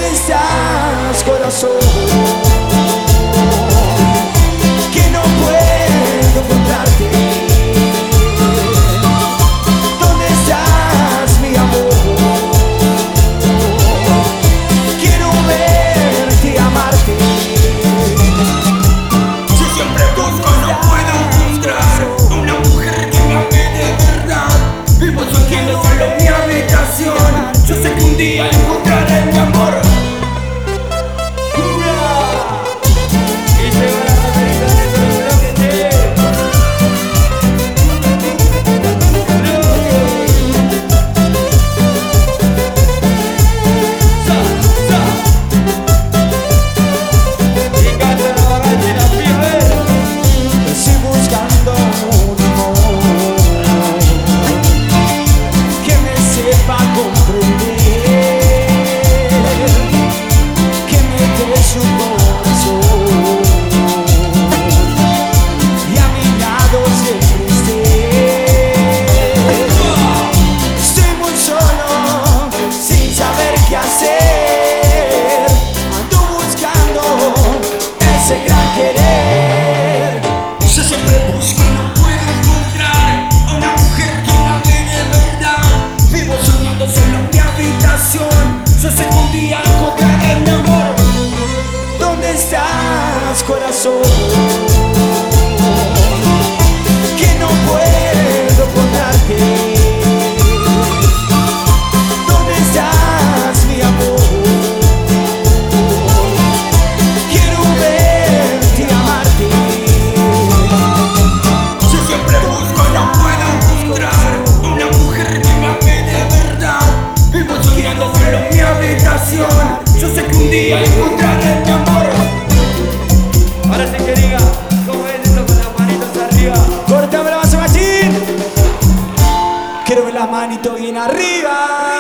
¿Dónde estás, corazón? Que no puedo encontrarte. ¿Dónde estás, mi amor? Quiero verte y amarte. Yo siempre busco, no puedo encontrar una mujer que me ame de verdad. Vivo soñando solo en mi habitación. Yo sé que un día encontraré mi amor. Yo sé que un día encontraré mi amor. ¿Dónde estás, corazón? Que no puedo encontrarte. ¿Dónde estás, mi amor? Quiero verte y amarte. Yo siempre busco, no puedo encontrar una mujer que me ame de verdad. Vivo soñando solo en mi habitación. Yo sé que un día encontraré mi amor. Ahora sí que diga, ¿cómo es esto con las manitos arriba? Córtame la base, machín. Quiero ver las manitos bien arriba.